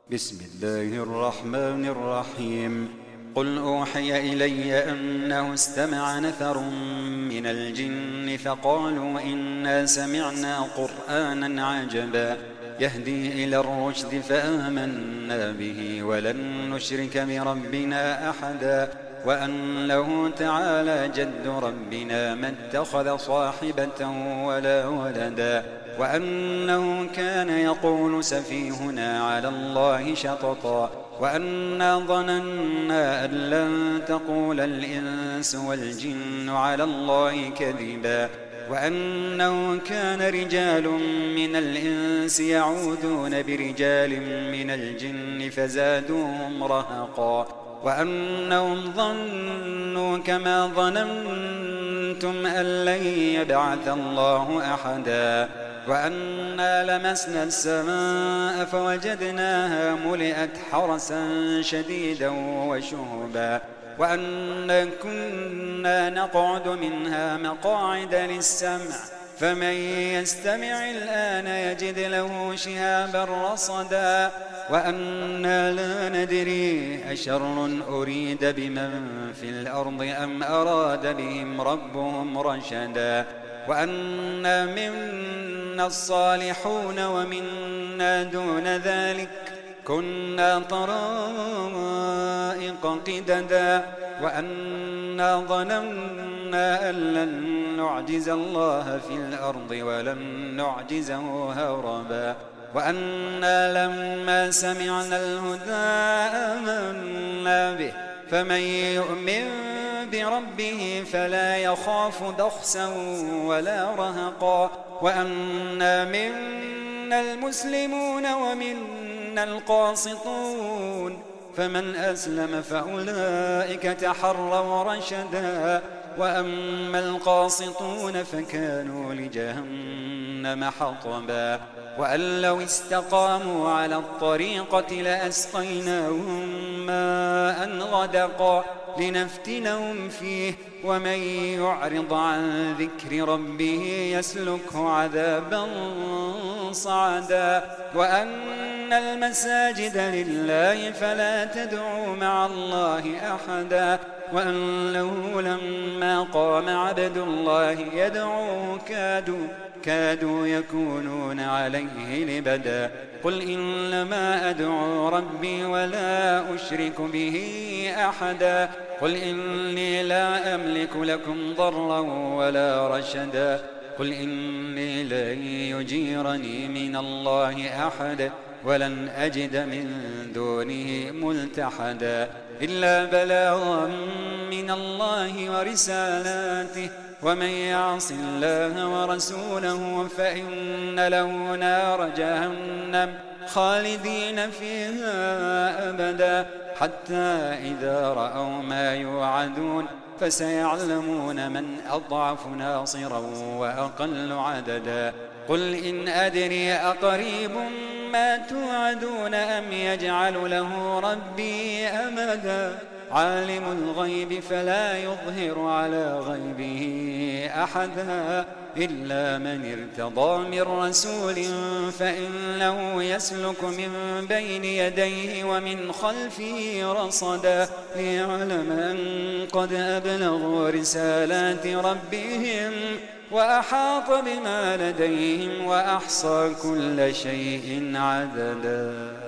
بسم الله الرحمن الرحيم. قل أوحي إلي أنه استمع نفر من الجن فقالوا إنا سمعنا قرآنا عجبا يهدي إلى الرشد فآمنا به ولن نشرك بربنا أحدا وأنه تعالى جد ربنا ما اتخذ صاحبة ولا ولدا وأنه كان يقول سفيهنا على الله شططا وأنا ظننا أن لن تقول الإنس والجن على الله كذبا وأنه كان رجال من الإنس يعوذون برجال من الجن فزادوهم رهقا وأنهم ظنوا كما ظننتم أن لن يبعث الله أحدا وأنا لمسنا السماء فوجدناها ملئت حرسا شديدا وشهبا وأنا كنا نقعد منها مقاعد للسمع فمن يستمع الآن يجد له شهابا رصدا وأنا لا ندري أشر أريد بمن في الأرض أم أراد بهم ربهم رشدا وأنا منا الصالحون ومنا دون ذلك كنا طرائق قددا وأنا ظننا أن لن نعجز الله في الأرض ولن نعجزه هربا وأنا لما سمعنا الهدى آمنا به فمن يؤمن بربه فلا يخاف بخسا ولا رهقا وأنا منا المسلمون ومنا القاسطون فمن أسلم فأولئك تحروا رشدا وأما القاسطون فكانوا لجهنم حطبا وأن لو استقاموا على الطريقة لأسقيناهم ماء غدقا لنفتنهم فيه ومن يعرض عن ذكر ربه يسلكه عذابا صعدا وأن المساجد لله فلا تدعوا مع الله أحدا وأنه لما قام عبد الله يدعوه كادوا يكونون عليه لبدا قل إنما أدعو ربي ولا أشرك به أحدا قل إني لا أملك لكم ضرا ولا رشدا قل إني لن يجيرني من الله أحد ولن أجد من دونه ملتحدا إلا بلاغا من الله ورسالاته ومن يعص الله ورسوله فإن له نار جهنم خالدين فيها أبدا حتى إذا رأوا ما يوعدون فسيعلمون من أضعف ناصرا وأقل عددا قل إن أدري أقريب ما توعدون أم يجعل له ربي أمدا عالم الغيب فلا يظهر على غيبه أحدا إلا من ارتضى من رسول فإنه يسلك من بين يديه ومن خلفه رصدا ليعلم أن قد أبلغوا رسالات ربهم وأحاط بما لديهم وأحصى كل شيء عددا.